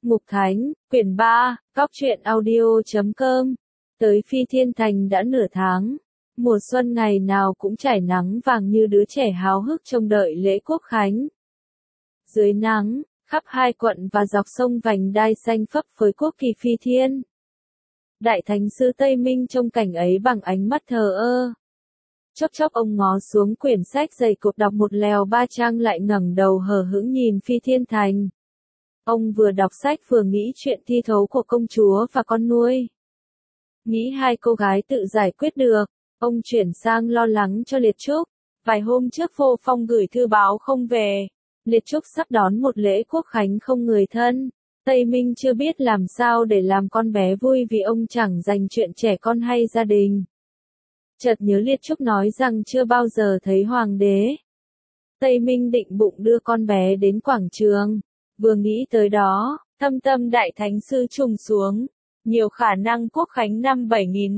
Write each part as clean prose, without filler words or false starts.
Mục Thánh, quyển 3, Góc truyện audio.com. Tới Phi Thiên Thành đã nửa tháng. Mùa xuân ngày nào cũng trải nắng vàng như đứa trẻ háo hức trông đợi lễ Quốc Khánh. Dưới nắng, khắp hai quận và dọc sông vành đai xanh phấp phới quốc kỳ Phi Thiên. Đại Thánh Sư Tây Minh trông cảnh ấy bằng ánh mắt thờ ơ. Chốc chốc ông ngó xuống quyển sách dày cộp đọc một lèo ba trang lại ngẩng đầu hờ hững nhìn Phi Thiên Thành. Ông vừa đọc sách vừa nghĩ chuyện thi thố của công chúa và con nuôi. Nghĩ hai cô gái tự giải quyết được, ông chuyển sang lo lắng cho Liệt Trúc. Vài hôm trước Vô Phong gửi thư báo không về. Liệt Trúc sắp đón một lễ Quốc Khánh không người thân. Tây Minh chưa biết làm sao để làm con bé vui vì ông chẳng dành chuyện trẻ con hay gia đình. Chợt nhớ Liệt Trúc nói rằng chưa bao giờ thấy hoàng đế. Tây Minh định bụng đưa con bé đến quảng trường. Vừa nghĩ tới đó, thâm tâm Đại Thánh Sư trùng xuống. Nhiều khả năng Quốc Khánh năm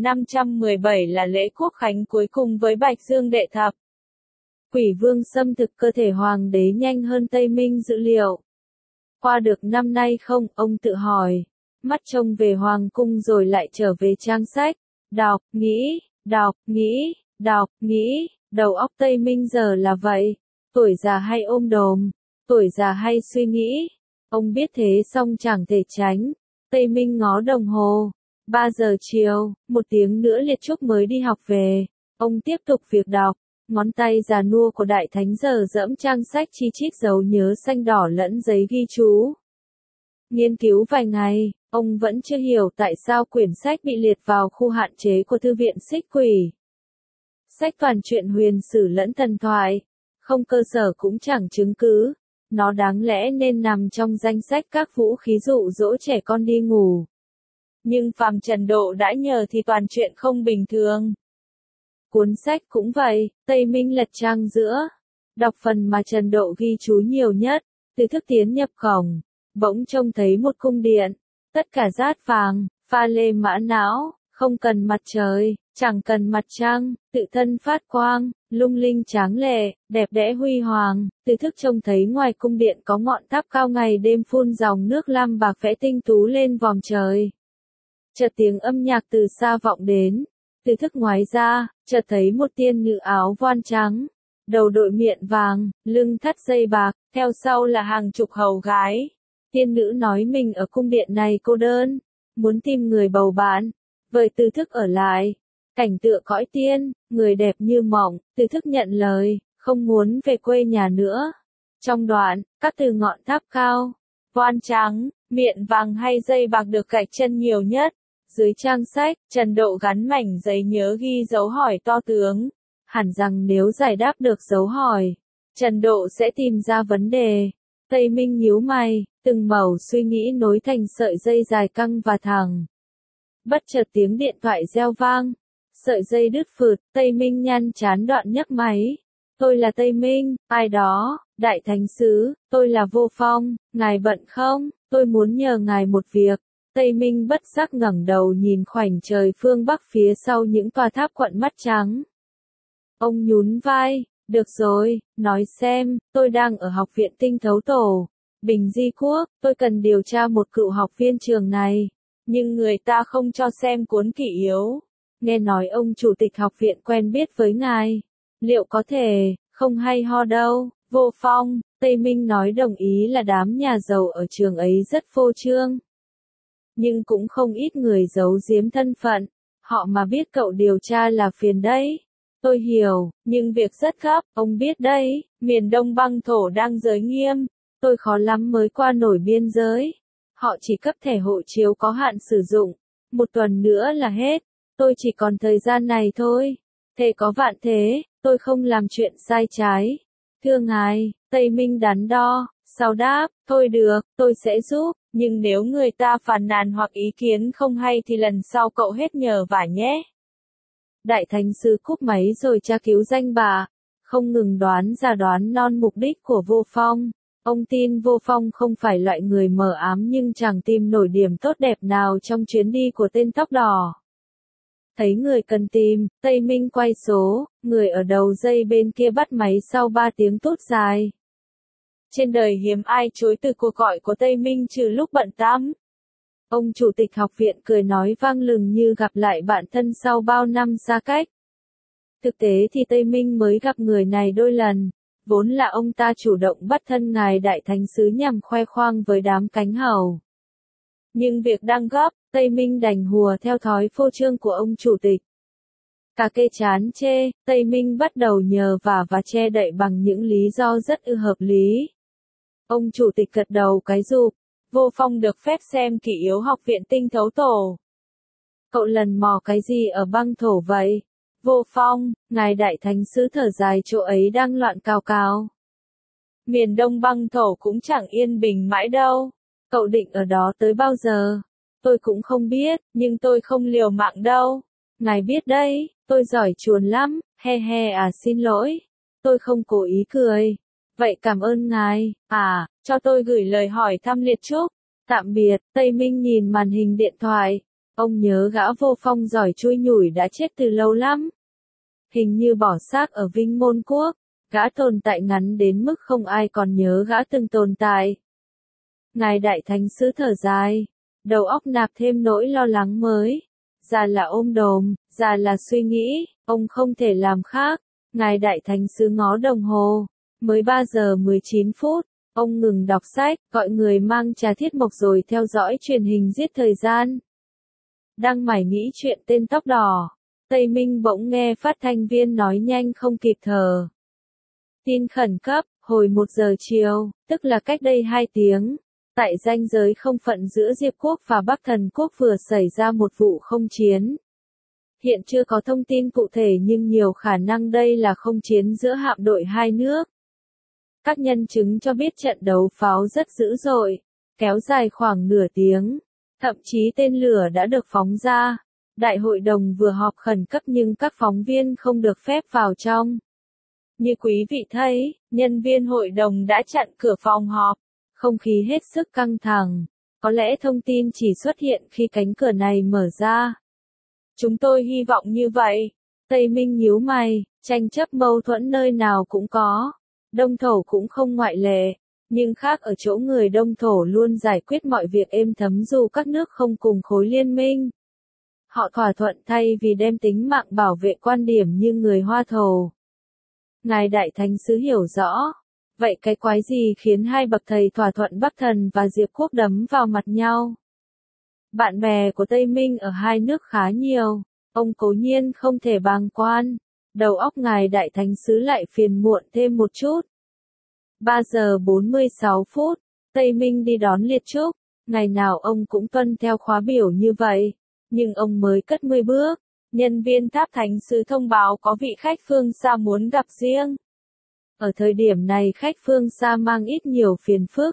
7517 là lễ Quốc Khánh cuối cùng với Bạch Dương Đệ Thập. Quỷ Vương xâm thực cơ thể hoàng đế nhanh hơn Tây Minh dự liệu. Qua được năm nay không, ông tự hỏi. Mắt trông về hoàng cung rồi lại trở về trang sách. Đọc, nghĩ, đọc, nghĩ, đọc, nghĩ. Đầu óc Tây Minh giờ là vậy. Tuổi già hay ôm đồm. Tuổi già hay suy nghĩ. Ông biết thế xong chẳng thể tránh. Tây Minh ngó đồng hồ. 3 giờ chiều, 1 tiếng nữa Liệt Trúc mới đi học về. Ông tiếp tục việc đọc. Ngón tay già nua của Đại Thánh giờ dẫm trang sách chi chít dấu nhớ xanh đỏ lẫn giấy ghi chú. Nghiên cứu vài ngày, ông vẫn chưa hiểu tại sao quyển sách bị liệt vào khu hạn chế của Thư viện Xích Quỷ. Sách toàn truyện huyền sử lẫn thần thoại. Không cơ sở cũng chẳng chứng cứ. Nó đáng lẽ nên nằm trong danh sách các vũ khí dụ dỗ trẻ con đi ngủ. Nhưng phàm Trần Độ đã nhờ thì toàn chuyện không bình thường. Cuốn sách cũng vậy, Tây Minh lật trang giữa. Đọc phần mà Trần Độ ghi chú nhiều nhất, từ thức tiến nhập cổng. Bỗng trông thấy một cung điện. Tất cả rát vàng, pha lê mã não, không cần mặt trời, chẳng cần mặt trăng, tự thân phát quang, lung linh tráng lệ, đẹp đẽ huy hoàng. Từ thức trông thấy ngoài cung điện có ngọn tháp cao ngày đêm phun dòng nước lam bạc vẽ tinh tú lên vòm trời. Chợt tiếng âm nhạc từ xa vọng đến. Từ thức ngoái ra, chợt thấy một tiên nữ áo voan trắng, đầu đội miện vàng, lưng thắt dây bạc, theo sau là hàng chục hầu gái. Tiên nữ nói mình ở cung điện này cô đơn, muốn tìm người bầu bạn. Vậy Từ thức ở lại. Cảnh tựa cõi tiên, người đẹp như mộng, Từ thức nhận lời, không muốn về quê nhà nữa. Trong đoạn, các từ ngọn tháp cao, voan trắng, miện vàng hay dây bạc được gạch chân nhiều nhất. Dưới trang sách, Trần Độ gắn mảnh giấy nhớ ghi dấu hỏi to tướng. Hẳn rằng nếu giải đáp được dấu hỏi, Trần Độ sẽ tìm ra vấn đề. Tây Minh nhíu mày, từng mẩu suy nghĩ nối thành sợi dây dài căng và thẳng. Bất chợt tiếng điện thoại reo vang. Sợi dây đứt phượt, Tây Minh nhăn chán đoạn nhấc máy. Tôi là Tây Minh, ai đó, Đại Thánh Sứ, tôi là Vô Phong, ngài bận không? Tôi muốn nhờ ngài một việc. Tây Minh bất giác ngẩng đầu nhìn khoảnh trời phương Bắc phía sau những tòa tháp quận mắt trắng. Ông nhún vai, được rồi, nói xem, tôi đang ở học viện Tinh Thấu Tổ, Bình Di Quốc, tôi cần điều tra một cựu học viên trường này, nhưng người ta không cho xem cuốn kỷ yếu. Nghe nói ông chủ tịch học viện quen biết với ngài, liệu có thể, không hay ho đâu. Vô Phong, Tây Minh nói đồng ý là đám nhà giàu ở trường ấy rất phô trương. Nhưng cũng không ít người giấu giếm thân phận, họ mà biết cậu điều tra là phiền đấy. Tôi hiểu, nhưng việc rất gấp, ông biết đấy, miền Đông băng thổ đang giới nghiêm, tôi khó lắm mới qua nổi biên giới. Họ chỉ cấp thẻ hộ chiếu có hạn sử dụng, 1 tuần nữa là hết, tôi chỉ còn thời gian này thôi. Thế có vạn thế, tôi không làm chuyện sai trái. Thưa ngài, Tây Minh đắn đo, sau đáp, thôi được, tôi sẽ giúp. Nhưng nếu người ta phàn nàn hoặc ý kiến không hay thì lần sau cậu hết nhờ vả nhé. Đại Thánh Sư cúp máy rồi tra cứu danh bạ, không ngừng đoán ra đoán non mục đích của Vô Phong. Ông tin Vô Phong không phải loại người mờ ám nhưng chẳng tìm nổi điểm tốt đẹp nào trong chuyến đi của tên tóc đỏ. Thấy người cần tìm, Tây Minh quay số, người ở đầu dây bên kia bắt máy sau 3 tiếng tút dài. Trên đời hiếm ai chối từ cuộc gọi của Tây Minh trừ lúc bận tắm. Ông chủ tịch học viện cười nói vang lừng như gặp lại bạn thân sau bao năm xa cách. Thực tế thì Tây Minh mới gặp người này đôi lần, vốn là ông ta chủ động bắt thân ngài đại thánh sứ nhằm khoe khoang với đám cánh hầu. Nhưng việc đang gấp, Tây Minh đành hùa theo thói phô trương của ông chủ tịch. Cả kê chán chê, Tây Minh bắt đầu nhờ vả và che đậy bằng những lý do rất hợp lý. Ông chủ tịch gật đầu cái rụp, Vô Phong được phép xem kỷ yếu học viện tinh thấu tổ. Cậu lần mò cái gì ở băng thổ vậy? Vô Phong, ngài đại thánh sứ thở dài chỗ ấy đang loạn cào cào. Miền đông băng thổ cũng chẳng yên bình mãi đâu. Cậu định ở đó tới bao giờ? Tôi cũng không biết, nhưng tôi không liều mạng đâu. Ngài biết đấy, tôi giỏi chuồn lắm, he he xin lỗi. Tôi không cố ý cười. Vậy cảm ơn ngài, cho tôi gửi lời hỏi thăm liệt chúc. Tạm biệt, Tây Minh nhìn màn hình điện thoại. Ông nhớ gã Vô Phong giỏi chui nhủi đã chết từ lâu lắm. Hình như bỏ xác ở Vinh Môn Quốc, gã tồn tại ngắn đến mức không ai còn nhớ gã từng tồn tại. Ngài đại thánh sứ thở dài, đầu óc nạp thêm nỗi lo lắng mới. Già là ôm đồm, già là suy nghĩ, ông không thể làm khác. Ngài đại thánh sứ ngó đồng hồ, mới 3 giờ 19 phút, ông ngừng đọc sách, gọi người mang trà thiết mộc rồi theo dõi truyền hình giết thời gian. Đang mải nghĩ chuyện tên tóc đỏ, Tây Minh bỗng nghe phát thanh viên nói nhanh không kịp thở. Tin khẩn cấp, hồi 1 giờ chiều, tức là cách đây 2 tiếng. Tại ranh giới không phận giữa Diệp Quốc và Bắc Thần Quốc vừa xảy ra một vụ không chiến. Hiện chưa có thông tin cụ thể nhưng nhiều khả năng đây là không chiến giữa hạm đội hai nước. Các nhân chứng cho biết trận đấu pháo rất dữ dội, kéo dài khoảng nửa tiếng. Thậm chí tên lửa đã được phóng ra. Đại hội đồng vừa họp khẩn cấp nhưng các phóng viên không được phép vào trong. Như quý vị thấy, nhân viên hội đồng đã chặn cửa phòng họp. Không khí hết sức căng thẳng. Có lẽ thông tin chỉ xuất hiện khi cánh cửa này mở ra. Chúng tôi hy vọng như vậy. Tây Minh nhíu mày, tranh chấp mâu thuẫn nơi nào cũng có. Đông thổ cũng không ngoại lệ. Nhưng khác ở chỗ người Đông thổ luôn giải quyết mọi việc êm thấm dù các nước không cùng khối liên minh. Họ thỏa thuận thay vì đem tính mạng bảo vệ quan điểm như người Hoa thổ. Ngài đại thánh sứ hiểu rõ. Vậy cái quái gì khiến hai bậc thầy thỏa thuận Bắc Thần và Diệp Quốc đấm vào mặt nhau? Bạn bè của Tây Minh ở hai nước khá nhiều, ông cố nhiên không thể bàng quan. Đầu óc ngài đại thánh sứ lại phiền muộn thêm một chút. 3 giờ 46 phút, Tây Minh đi đón liệt chúc. Ngày nào ông cũng tuân theo khóa biểu như vậy. Nhưng ông mới cất 10 bước. Nhân viên tháp thánh sứ thông báo có vị khách phương xa muốn gặp riêng. Ở thời điểm này khách phương xa mang ít nhiều phiền phức.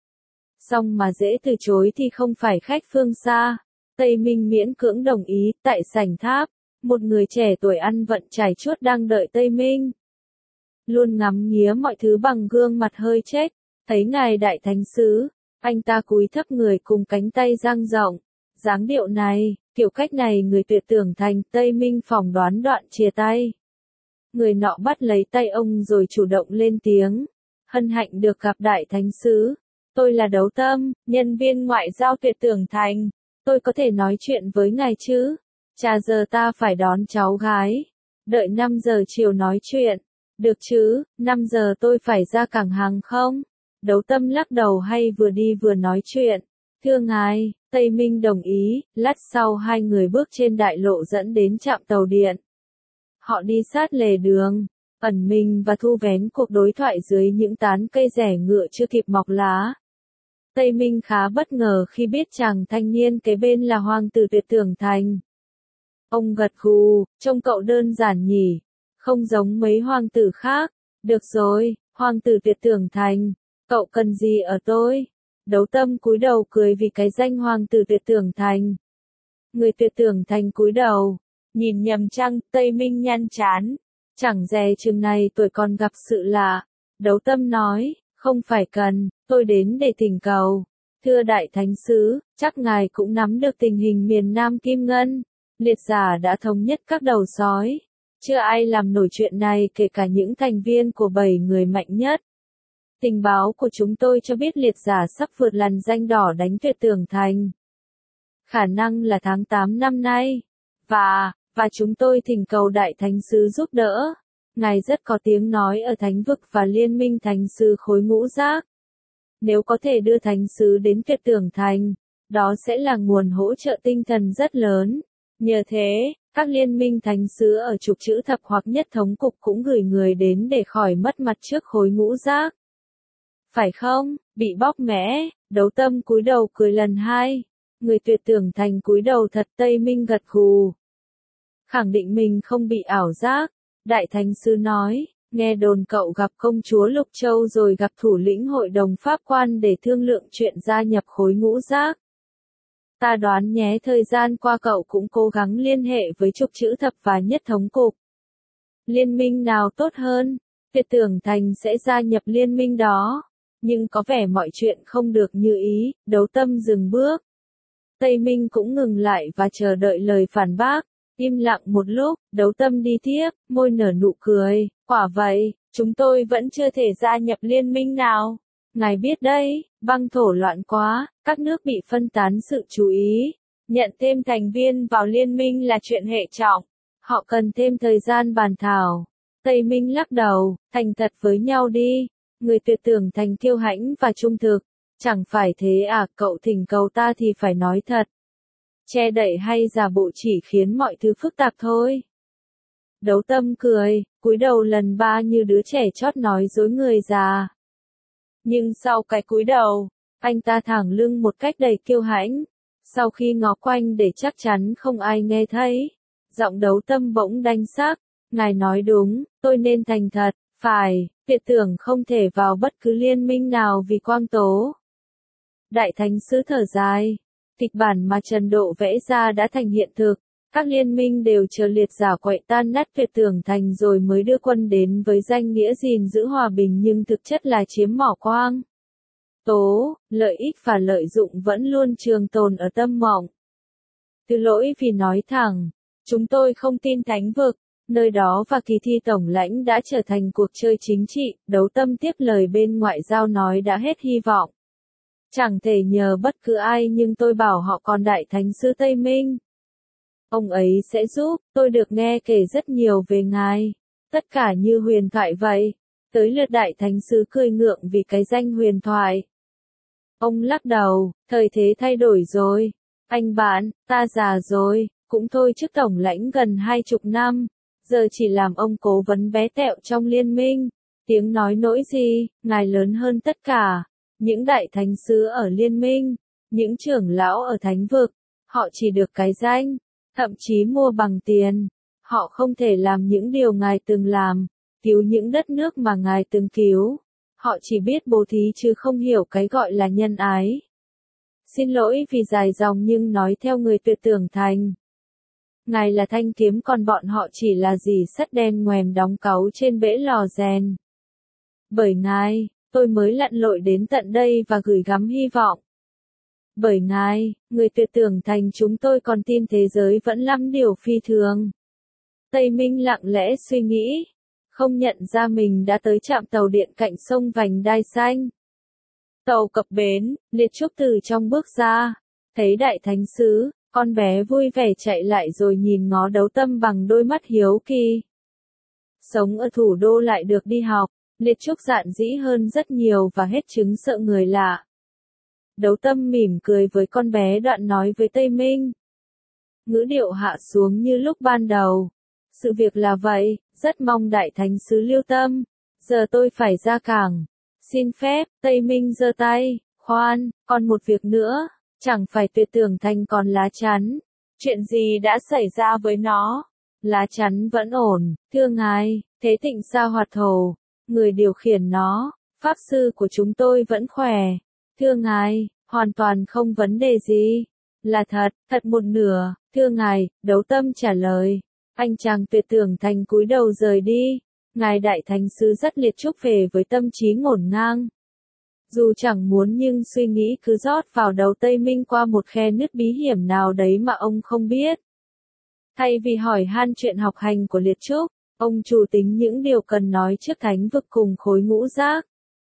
Song mà dễ từ chối thì không phải khách phương xa. Tây Minh miễn cưỡng đồng ý, tại sảnh tháp, một người trẻ tuổi ăn vận trải chuốt đang đợi Tây Minh. Luôn ngắm nghía mọi thứ bằng gương mặt hơi chết, thấy ngài đại thánh sứ, anh ta cúi thấp người cùng cánh tay dang rộng. Dáng điệu này, kiểu cách này người tuyệt tưởng thành Tây Minh phỏng đoán đoạn chia tay. Người nọ bắt lấy tay ông rồi chủ động lên tiếng. Hân hạnh được gặp đại thánh sứ. Tôi là Đấu Tâm, nhân viên ngoại giao tuyệt tưởng thành. Tôi có thể nói chuyện với ngài chứ? Chà giờ ta phải đón cháu gái. Đợi 5 giờ chiều nói chuyện. Được chứ, 5 giờ tôi phải ra cảng hàng không? Đấu Tâm lắc đầu hay vừa đi vừa nói chuyện. Thưa ngài, Tây Minh đồng ý, lát sau hai người bước trên đại lộ dẫn đến trạm tàu điện. Họ đi sát lề đường, ẩn mình và thu vén cuộc đối thoại dưới những tán cây rẻ ngựa chưa kịp mọc lá. Tây Minh khá bất ngờ khi biết chàng thanh niên kế bên là hoàng tử tuyệt tưởng thành. Ông gật gù, trông cậu đơn giản nhỉ, không giống mấy hoàng tử khác. Được rồi, hoàng tử tuyệt tưởng thành, cậu cần gì ở tôi? Đấu Tâm cúi đầu cười vì cái danh hoàng tử tuyệt tưởng thành. Người tuyệt tưởng thành cúi đầu, nhìn nhầm chăng, Tây Minh nhăn chán. Chẳng dè chừng này tuổi còn gặp sự lạ. Đấu Tâm nói, không phải cần, tôi đến để thỉnh cầu. Thưa đại thánh sứ, chắc ngài cũng nắm được tình hình miền Nam Kim Ngân. Liệt giả đã thống nhất các đầu sói. Chưa ai làm nổi chuyện này kể cả những thành viên của 7 người mạnh nhất. Tình báo của chúng tôi cho biết liệt giả sắp vượt lằn ranh đỏ đánh Tuyệt Tường Thành. Khả năng là tháng 8 năm nay. Và chúng tôi thỉnh cầu Đại Thánh Sứ giúp đỡ. Ngài rất có tiếng nói ở Thánh vực và Liên minh Thánh Sứ khối ngũ giác. Nếu có thể đưa Thánh Sứ đến Tuyệt Tường Thành, đó sẽ là nguồn hỗ trợ tinh thần rất lớn. Nhờ thế, các liên minh Thánh Sứ ở trục chữ thập hoặc nhất thống cục cũng gửi người đến để khỏi mất mặt trước khối ngũ giác. Phải không? Bị bóc mẽ, Đấu Tâm cúi đầu cười lần hai. Người Tuyệt Tường Thành cúi đầu thật. Tây Minh gật gù. Khẳng định mình không bị ảo giác. Đại Thánh Sứ nói, nghe đồn cậu gặp công chúa Lục Châu rồi gặp thủ lĩnh hội đồng pháp quan để thương lượng chuyện gia nhập khối ngũ giác. Ta đoán nhé, thời gian qua cậu cũng cố gắng liên hệ với trục chữ thập và nhất thống cục. Liên minh nào tốt hơn? Tuyệt Tường Thành sẽ gia nhập liên minh đó. Nhưng có vẻ mọi chuyện không được như ý. Đấu Tâm dừng bước. Tây Minh cũng ngừng lại và chờ đợi lời phản bác. Im lặng một lúc, Đấu Tâm đi tiếp, môi nở nụ cười. Quả vậy, chúng tôi vẫn chưa thể gia nhập liên minh nào. Ngài biết đấy, băng thổ loạn quá, các nước bị phân tán sự chú ý. Nhận thêm thành viên vào liên minh là chuyện hệ trọng. Họ cần thêm thời gian bàn thảo. Tây Minh lắc đầu, thành thật với nhau đi. Người Tuyệt Tường Thành kiêu hãnh và trung thực. Chẳng phải thế à, cậu thỉnh cầu ta thì phải nói thật. Che đậy hay giả bộ chỉ khiến mọi thứ phức tạp thôi. Đấu Tâm cười, cúi đầu lần ba như đứa trẻ chót nói dối người già. Nhưng sau cái cúi đầu, anh ta thẳng lưng một cách đầy kiêu hãnh. Sau khi ngó quanh để chắc chắn không ai nghe thấy, giọng Đấu Tâm bỗng đanh sắc. Ngài nói đúng, tôi nên thành thật, phải, Tuyệt Tưởng không thể vào bất cứ liên minh nào vì quang tố. Đại Thánh Sứ thở dài. Kịch bản mà Trần Độ vẽ ra đã thành hiện thực. Các liên minh đều chờ liệt giả quậy tan nát Tuyệt Tường Thành rồi mới đưa quân đến với danh nghĩa gìn giữ hòa bình nhưng thực chất là chiếm mỏ quang tố, lợi ích và lợi dụng vẫn luôn trường tồn ở tâm mộng. Thứ lỗi vì nói thẳng, chúng tôi không tin Thánh vực, nơi đó và kỳ thi tổng lãnh đã trở thành cuộc chơi chính trị. Đấu Tâm tiếp lời bên ngoại giao nói đã hết hy vọng. Chẳng thể nhờ bất cứ ai nhưng tôi bảo họ còn Đại Thánh Sứ Tây Minh. Ông ấy sẽ giúp. Tôi được nghe kể rất nhiều về ngài. Tất cả như huyền thoại vậy. Tới lượt Đại Thánh Sứ cười ngượng vì cái danh huyền thoại. Ông lắc đầu, thời thế thay đổi rồi. Anh bạn, ta già rồi, cũng thôi chức tổng lãnh gần 20 năm. Giờ chỉ làm ông cố vấn bé tẹo trong liên minh. Tiếng nói nỗi gì, ngài lớn hơn tất cả. Những đại thánh sứ ở liên minh, những trưởng lão ở thánh vực, họ chỉ được cái danh, thậm chí mua bằng tiền. Họ không thể làm những điều ngài từng làm, cứu những đất nước mà ngài từng cứu. Họ chỉ biết bố thí chứ không hiểu cái gọi là nhân ái. Xin lỗi vì dài dòng nhưng nói theo người Tuyệt Tường Thành. Ngài là thanh kiếm còn bọn họ chỉ là dì sắt đen ngoèm đóng cáu trên bể lò rèn. Bởi ngài, tôi mới lặn lội đến tận đây và gửi gắm hy vọng. Bởi ngài, người Tuyệt Tường Thành chúng tôi còn tin thế giới vẫn lắm điều phi thường. Tây Minh lặng lẽ suy nghĩ, không nhận ra mình đã tới trạm tàu điện cạnh sông Vành Đai Xanh. Tàu cập bến, Liệt Trúc từ trong bước ra, thấy Đại Thánh Sứ, con bé vui vẻ chạy lại rồi nhìn ngó Đấu Tâm bằng đôi mắt hiếu kỳ. Sống ở thủ đô lại được đi học, Liệt Trúc dạn dĩ hơn rất nhiều và hết chứng sợ người lạ. Đấu Tâm mỉm cười với con bé đoạn nói với Tây Minh. Ngữ điệu hạ xuống như lúc ban đầu. Sự việc là vậy, rất mong Đại Thánh Sứ lưu tâm. Giờ tôi phải ra cảng. Xin phép, Tây Minh giơ tay. Khoan, còn một việc nữa. Chẳng phải Tuyệt Tường Thành còn lá chắn. Chuyện gì đã xảy ra với nó? Lá chắn vẫn ổn, thưa ngài, Thế Tịnh Sa Hoạt Thổ. Người điều khiển nó, pháp sư của chúng tôi vẫn khỏe. Thưa ngài, hoàn toàn không vấn đề gì. Là thật, thật một nửa, thưa ngài, Đấu Tâm trả lời. Anh chàng Tuyệt Tường Thành cúi đầu rời đi. Ngài Đại Thánh Sứ dắt Liệt Trúc về với tâm trí ngổn ngang. Dù chẳng muốn nhưng suy nghĩ cứ rót vào đầu Tây Minh qua một khe nứt bí hiểm nào đấy mà ông không biết. Thay vì hỏi han chuyện học hành của Liệt Trúc, ông chủ tính những điều cần nói trước thánh vực cùng khối ngũ giác.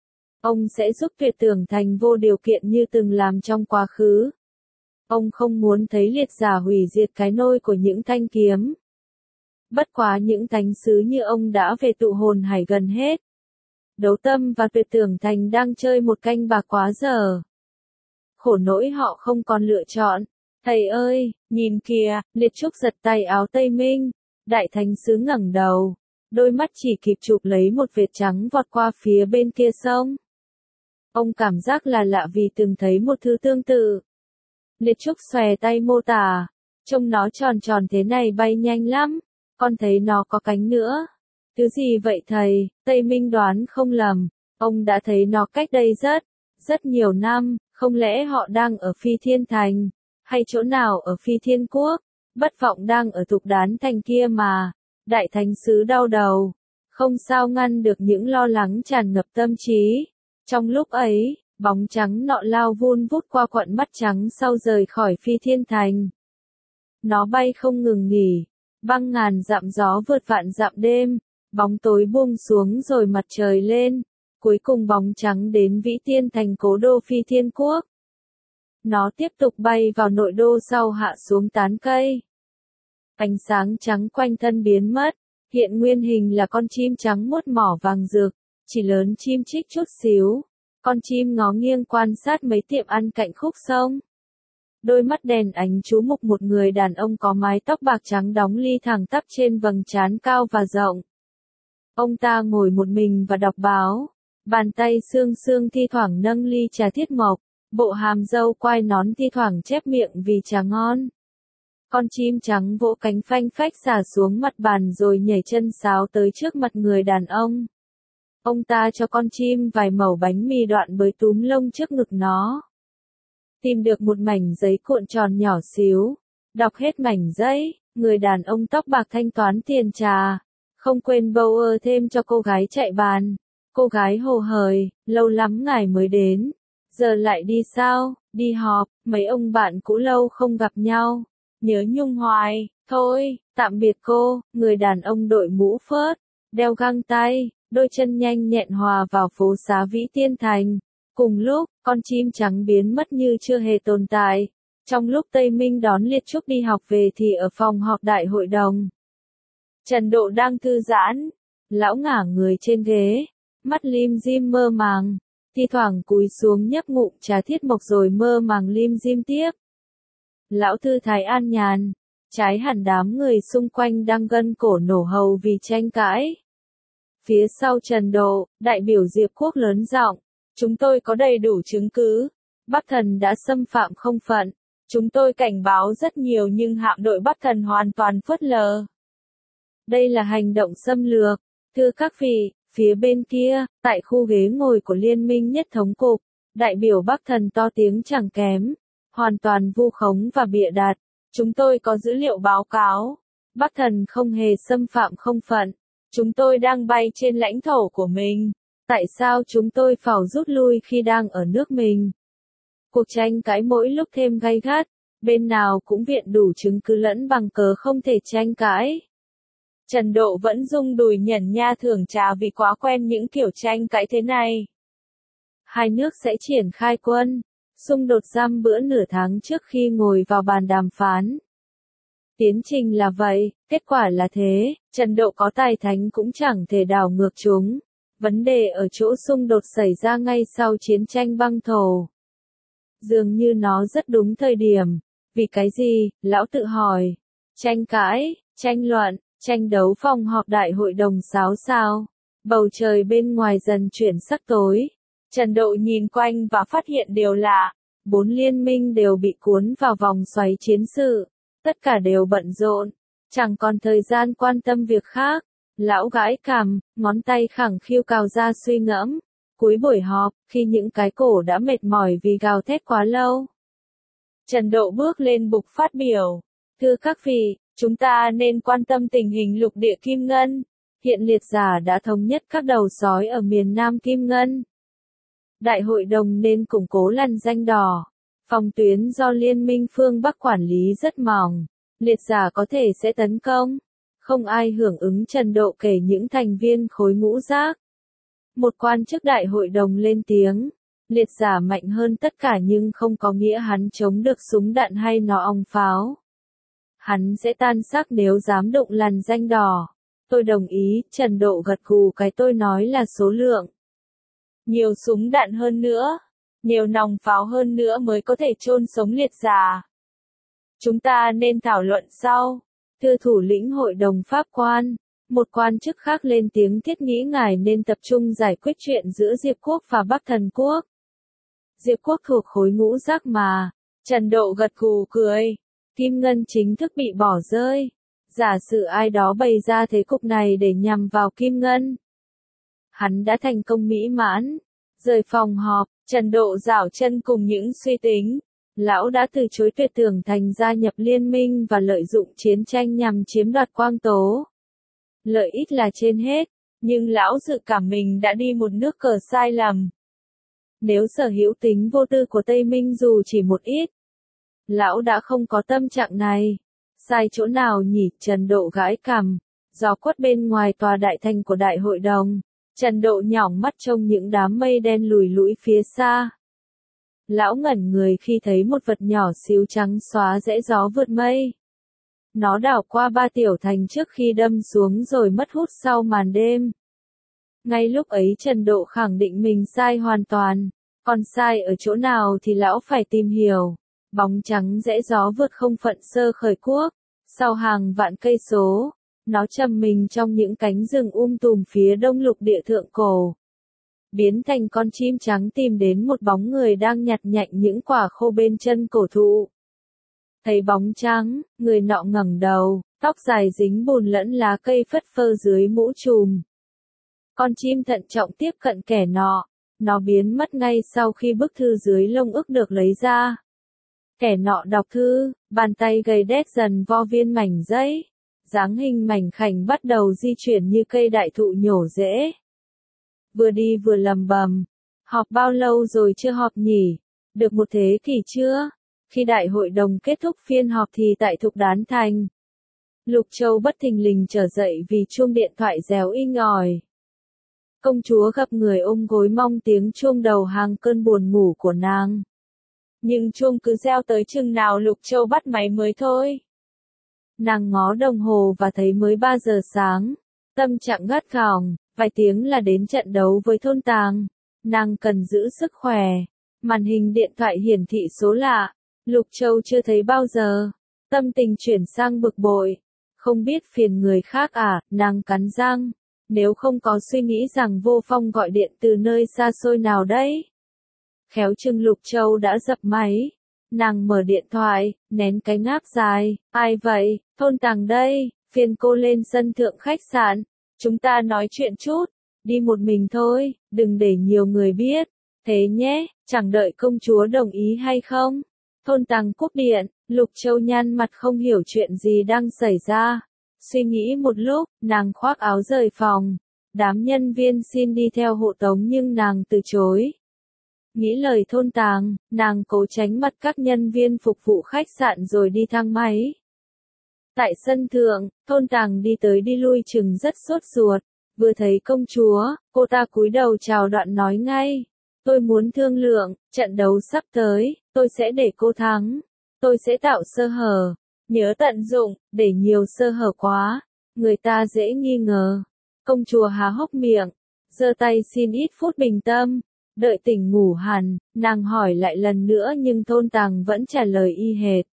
Ông sẽ giúp Tuyệt Tưởng Thành vô điều kiện như từng làm trong quá khứ. Ông không muốn thấy liệt giả hủy diệt cái nôi của những thanh kiếm. Bất quá những thánh sứ như ông đã về tụ hồn hải gần hết. Đấu Tâm và Tuyệt Tưởng Thành đang chơi một canh bạc quá giờ. Khổ nỗi họ không còn lựa chọn. Thầy ơi, nhìn kìa, Liệt Trúc giật tay áo Tây Minh. Đại thánh sứ ngẩng đầu. Đôi mắt chỉ kịp chụp lấy một vệt trắng vọt qua phía bên kia sông. Ông cảm giác là lạ vì từng thấy một thứ tương tự. Liệt Trúc xòe tay mô tả. Trông nó tròn tròn thế này bay nhanh lắm. Con thấy nó có cánh nữa. Thứ gì vậy thầy? Tây Minh đoán không lầm. Ông đã thấy nó cách đây rất nhiều năm. Không lẽ họ đang ở Phi Thiên Thành? Hay chỗ nào ở Phi Thiên Quốc? Bất Vọng đang ở Thục Đán Thành kia mà. Đại thánh sứ đau đầu. Không sao ngăn được những lo lắng tràn ngập tâm trí. Trong lúc ấy, bóng trắng nọ lao vun vút qua quận mắt trắng sau rời khỏi Phi Thiên Thành. Nó bay không ngừng nghỉ. Băng ngàn dặm gió vượt vạn dặm đêm. Bóng tối buông xuống rồi mặt trời lên. Cuối cùng bóng trắng đến Vĩ Tiên Thành cố đô Phi Thiên Quốc. Nó tiếp tục bay vào nội đô sau hạ xuống tán cây. Ánh sáng trắng quanh thân biến mất. Hiện nguyên hình là con chim trắng muốt mỏ vàng rực. Chỉ lớn chim chích chút xíu. Con chim ngó nghiêng quan sát mấy tiệm ăn cạnh khúc sông. Đôi mắt đèn ánh chú mục một người đàn ông có mái tóc bạc trắng đóng ly thẳng tắp trên vầng trán cao và rộng. Ông ta ngồi một mình và đọc báo. Bàn tay xương xương thi thoảng nâng ly trà thiết mộc. Bộ hàm râu quai nón thi thoảng chép miệng vì trà ngon. Con chim trắng vỗ cánh phanh phách xả xuống mặt bàn rồi nhảy chân sáo tới trước mặt người đàn ông. Ông ta cho con chim vài mẩu bánh mì đoạn bới túm lông trước ngực nó. Tìm được một mảnh giấy cuộn tròn nhỏ xíu. Đọc hết mảnh giấy, người đàn ông tóc bạc thanh toán tiền trà. Không quên bâu thêm cho cô gái chạy bàn. Cô gái hồ hởi, lâu lắm ngài mới đến. Giờ lại đi sao? Đi họp, mấy ông bạn cũ lâu không gặp nhau. Nhớ nhung hoài, thôi, tạm biệt cô. Người đàn ông đội mũ phớt, đeo găng tay, đôi chân nhanh nhẹn hòa vào phố xá Vĩ Tiên Thành. Cùng lúc, con chim trắng biến mất như chưa hề tồn tại. Trong lúc Tây Minh đón Liệt Trúc đi học về thì ở phòng họp đại hội đồng. Trần Độ đang thư giãn. Lão ngả người trên ghế. Mắt lim dim mơ màng. Thi thoảng cúi xuống nhấp ngụm trà thiết mộc rồi mơ màng lim dim tiếp. Lão thư thái an nhàn. Trái hẳn đám người xung quanh đang gân cổ nổ hầu vì tranh cãi. Phía sau Trần Độ, đại biểu Diệp Quốc lớn giọng. Chúng tôi có đầy đủ chứng cứ. Bắc Thần đã xâm phạm không phận. Chúng tôi cảnh báo rất nhiều nhưng hạm đội Bắc Thần hoàn toàn phớt lờ. Đây là hành động xâm lược. Thưa các vị, phía bên kia, tại khu ghế ngồi của Liên minh Nhất Thống Cục, đại biểu Bắc Thần to tiếng chẳng kém. Hoàn toàn vu khống và bịa đặt. Chúng tôi có dữ liệu báo cáo. Bắc Thần không hề xâm phạm không phận. Chúng tôi đang bay trên lãnh thổ của mình. Tại sao chúng tôi phải rút lui khi đang ở nước mình? Cuộc tranh cãi mỗi lúc thêm gay gắt. Bên nào cũng viện đủ chứng cứ lẫn bằng cớ không thể tranh cãi. Trần Độ vẫn rung đùi nhẩn nha thưởng trà vì quá quen những kiểu tranh cãi thế này. Hai nước sẽ triển khai quân. Xung đột giam bữa nửa tháng trước khi ngồi vào bàn đàm phán. Tiến trình là vậy, kết quả là thế, Trần Độ có tài thánh cũng chẳng thể đảo ngược chúng. Vấn đề ở chỗ xung đột xảy ra ngay sau chiến tranh băng thổ. Dường như nó rất đúng thời điểm. Vì cái gì, lão tự hỏi. Tranh cãi, tranh luận, tranh đấu phòng họp đại hội đồng xáo sao. Bầu trời bên ngoài dần chuyển sắc tối. Trần Độ nhìn quanh và phát hiện điều lạ. 4 liên minh đều bị cuốn vào vòng xoáy chiến sự. Tất cả đều bận rộn. Chẳng còn thời gian quan tâm việc khác. Lão gãi cằm, ngón tay khẳng khiu cào ra suy ngẫm. Cuối buổi họp, khi những cái cổ đã mệt mỏi vì gào thét quá lâu. Trần Độ bước lên bục phát biểu. Thưa các vị, chúng ta nên quan tâm tình hình lục địa Kim Ngân. Hiện liệt giả đã thống nhất các đầu sói ở miền Nam Kim Ngân. Đại hội đồng nên củng cố lằn danh đỏ. Phòng tuyến do Liên minh phương Bắc quản lý rất mỏng. Liệt giả có thể sẽ tấn công. Không ai hưởng ứng. Trần Độ kể những thành viên khối ngũ giác. Một quan chức đại hội đồng lên tiếng. Liệt giả mạnh hơn tất cả nhưng không có nghĩa hắn chống được súng đạn hay nó ong pháo. Hắn sẽ tan xác nếu dám đụng lằn ranh đỏ. Tôi đồng ý, Trần Độ gật gù, cái tôi nói là số lượng. Nhiều súng đạn hơn nữa, nhiều nòng pháo hơn nữa mới có thể chôn sống liệt giả. Chúng ta nên thảo luận sau. Thưa thủ lĩnh hội đồng pháp quan, một quan chức khác lên tiếng, thiết nghĩ ngài nên tập trung giải quyết chuyện giữa Diệp Quốc và Bắc Thần Quốc. Diệp Quốc thuộc khối ngũ giác mà. Trần Độ gật gù cười. Kim Ngân chính thức bị bỏ rơi. Giả sử ai đó bày ra thế cục này để nhằm vào Kim Ngân. Hắn đã thành công mỹ mãn. Rời phòng họp, Trần Độ giảo chân cùng những suy tính. Lão đã từ chối Tuyệt Tưởng Thành gia nhập liên minh và lợi dụng chiến tranh nhằm chiếm đoạt Quang Tố. Lợi ích là trên hết, nhưng lão dự cảm mình đã đi một nước cờ sai lầm. Nếu sở hữu tính vô tư của Tây Minh dù chỉ một ít, lão đã không có tâm trạng này. Sai chỗ nào nhỉ? Trần Độ gãi cằm, gió quất bên ngoài tòa đại thành của đại hội đồng. Trần Độ nhỏng mắt trông những đám mây đen lùi lũi phía xa. Lão ngẩn người khi thấy một vật nhỏ xíu trắng xóa rẽ gió vượt mây. Nó đảo qua ba tiểu thành trước khi đâm xuống rồi mất hút sau màn đêm. Ngay lúc ấy Trần Độ khẳng định mình sai hoàn toàn. Còn sai ở chỗ nào thì lão phải tìm hiểu. Bóng trắng rẽ gió vượt không phận sơ khởi quốc. Sau hàng vạn cây số, nó trầm mình trong những cánh rừng tùm phía đông lục địa thượng cổ. Biến thành con chim trắng tìm đến một bóng người đang nhặt nhạnh những quả khô bên chân cổ thụ. Thấy bóng trắng, người nọ ngẩng đầu, tóc dài dính bùn lẫn lá cây phất phơ dưới mũ trùm. Con chim thận trọng tiếp cận kẻ nọ, nó biến mất ngay sau khi bức thư dưới lông ức được lấy ra. Kẻ nọ đọc thư, bàn tay gầy đét dần vo viên mảnh giấy, dáng hình mảnh khảnh bắt đầu di chuyển như cây đại thụ nhổ rễ. Vừa đi vừa lầm bầm, họp bao lâu rồi chưa họp nhỉ? Được một thế kỷ chưa? Khi đại hội đồng kết thúc phiên họp thì tại Thục Đán Thành, Lục Châu bất thình lình trở dậy vì chuông điện thoại réo inh ỏi. Công chúa gặp người ôm gối mong tiếng chuông đầu hàng cơn buồn ngủ của nàng. Nhưng chuông cứ reo tới chừng nào Lục Châu bắt máy mới thôi. Nàng ngó đồng hồ và thấy mới 3 giờ sáng. Tâm trạng gắt gỏng, vài tiếng là đến trận đấu với Thôn Tàng. Nàng cần giữ sức khỏe. Màn hình điện thoại hiển thị số lạ. Lục Châu chưa thấy bao giờ. Tâm tình chuyển sang bực bội. Không biết phiền người khác à, nàng cắn răng. Nếu không có suy nghĩ rằng Vô Phong gọi điện từ nơi xa xôi nào đấy. Khéo chừng Lục Châu đã dập máy. Nàng mở điện thoại, nén cái ngáp dài. Ai vậy? Thôn Tàng đây, phiền cô lên sân thượng khách sạn. Chúng ta nói chuyện chút. Đi một mình thôi, đừng để nhiều người biết. Thế nhé, chẳng đợi công chúa đồng ý hay không? Thôn Tàng cúp điện, Lục Châu nhăn mặt không hiểu chuyện gì đang xảy ra. Suy nghĩ một lúc, nàng khoác áo rời phòng. Đám nhân viên xin đi theo hộ tống nhưng nàng từ chối. Nghĩ lời Thôn Tàng, nàng cố tránh mặt các nhân viên phục vụ khách sạn rồi đi thang máy. Tại sân thượng, Thôn Tàng đi tới đi lui chừng rất sốt ruột. Vừa thấy công chúa, cô ta cúi đầu chào đoạn nói ngay. Tôi muốn thương lượng, trận đấu sắp tới, tôi sẽ để cô thắng. Tôi sẽ tạo sơ hở. Nhớ tận dụng, để nhiều sơ hở quá. Người ta dễ nghi ngờ. Công chúa há hốc miệng, giơ tay xin ít phút bình tâm. Đợi tỉnh ngủ hẳn, nàng hỏi lại lần nữa nhưng Thôn Tàng vẫn trả lời y hệt.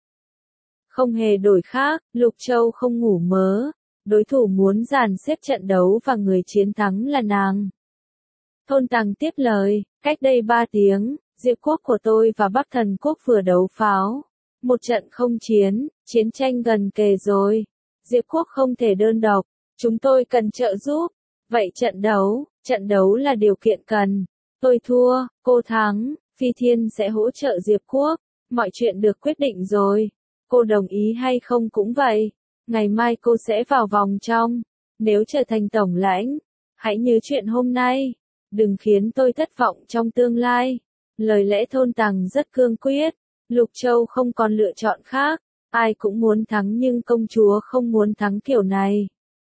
Không hề đổi khác, Lục Châu không ngủ mớ. Đối thủ muốn dàn xếp trận đấu và người chiến thắng là nàng. Thôn Tàng tiếp lời, cách đây 3 tiếng, Diệp Quốc của tôi và Bắc Thần Quốc vừa đấu pháo. Một trận không chiến, chiến tranh gần kề rồi. Diệp Quốc không thể đơn độc, chúng tôi cần trợ giúp. Vậy trận đấu là điều kiện cần. Tôi thua, cô thắng, Phi Thiên sẽ hỗ trợ Diệp Quốc. Mọi chuyện được quyết định rồi. Cô đồng ý hay không cũng vậy. Ngày mai cô sẽ vào vòng trong. Nếu trở thành tổng lãnh, hãy nhớ chuyện hôm nay. Đừng khiến tôi thất vọng trong tương lai. Lời lẽ Thôn Tàng rất cương quyết. Lục Châu không còn lựa chọn khác. Ai cũng muốn thắng nhưng công chúa không muốn thắng kiểu này.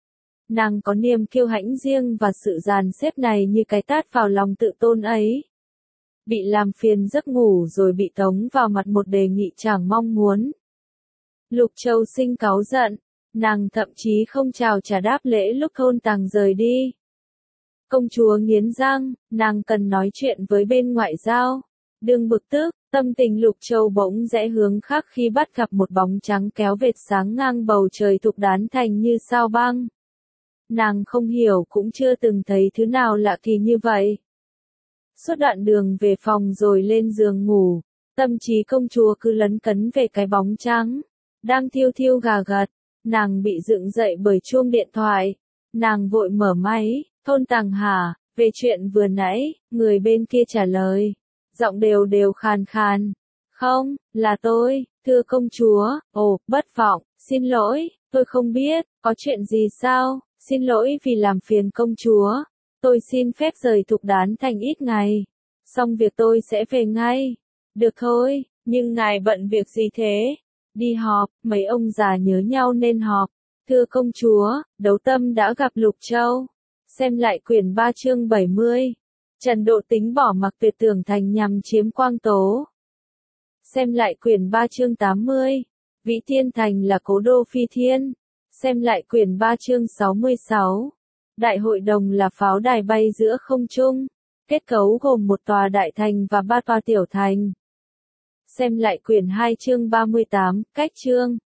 Nàng có niềm kiêu hãnh riêng và sự dàn xếp này như cái tát vào lòng tự tôn ấy. Bị làm phiền giấc ngủ rồi bị tống vào mặt một đề nghị chẳng mong muốn. Lục Châu Sinh cáu giận, nàng thậm chí không chào trả đáp lễ lúc Thôn Tằng rời đi. Công chúa nghiến răng, nàng cần nói chuyện với bên ngoại giao. Đừng bực tức, tâm tình Lục Châu bỗng rẽ hướng khác khi bắt gặp một bóng trắng kéo vệt sáng ngang bầu trời Thục Đán Thành như sao băng. Nàng không hiểu cũng chưa từng thấy thứ nào lạ kỳ như vậy. Suốt đoạn đường về phòng rồi lên giường ngủ, tâm trí công chúa cứ lấn cấn về cái bóng trắng, đang thiêu thiêu gà gật. Nàng bị dựng dậy bởi chuông điện thoại. Nàng vội mở máy, Thôn Tằng hả, về chuyện vừa nãy, người bên kia trả lời. Giọng đều đều khàn khàn. Không, là tôi, thưa công chúa, ồ, bất vọng, xin lỗi, tôi không biết, có chuyện gì sao, xin lỗi vì làm phiền công chúa. Tôi xin phép rời Thục Đán Thành ít ngày. Xong việc tôi sẽ về ngay. Được thôi, nhưng ngài bận việc gì thế? Đi họp, mấy ông già nhớ nhau nên họp. Thưa công chúa, Đấu Tâm đã gặp Lục Châu. Xem lại quyển 3 chương 70. Trần Độ tính bỏ mặc Tuyệt Tưởng Thành nhằm chiếm Quang Tố. Xem lại quyển 3 chương 80. Vĩ Thiên Thành là cố đô phi thiên. Xem lại quyển 3 chương 66. Đại hội đồng là pháo đài bay giữa không trung. Kết cấu gồm một tòa đại thành và 3 tòa tiểu thành. Xem lại quyển 2 chương 38, cách chương.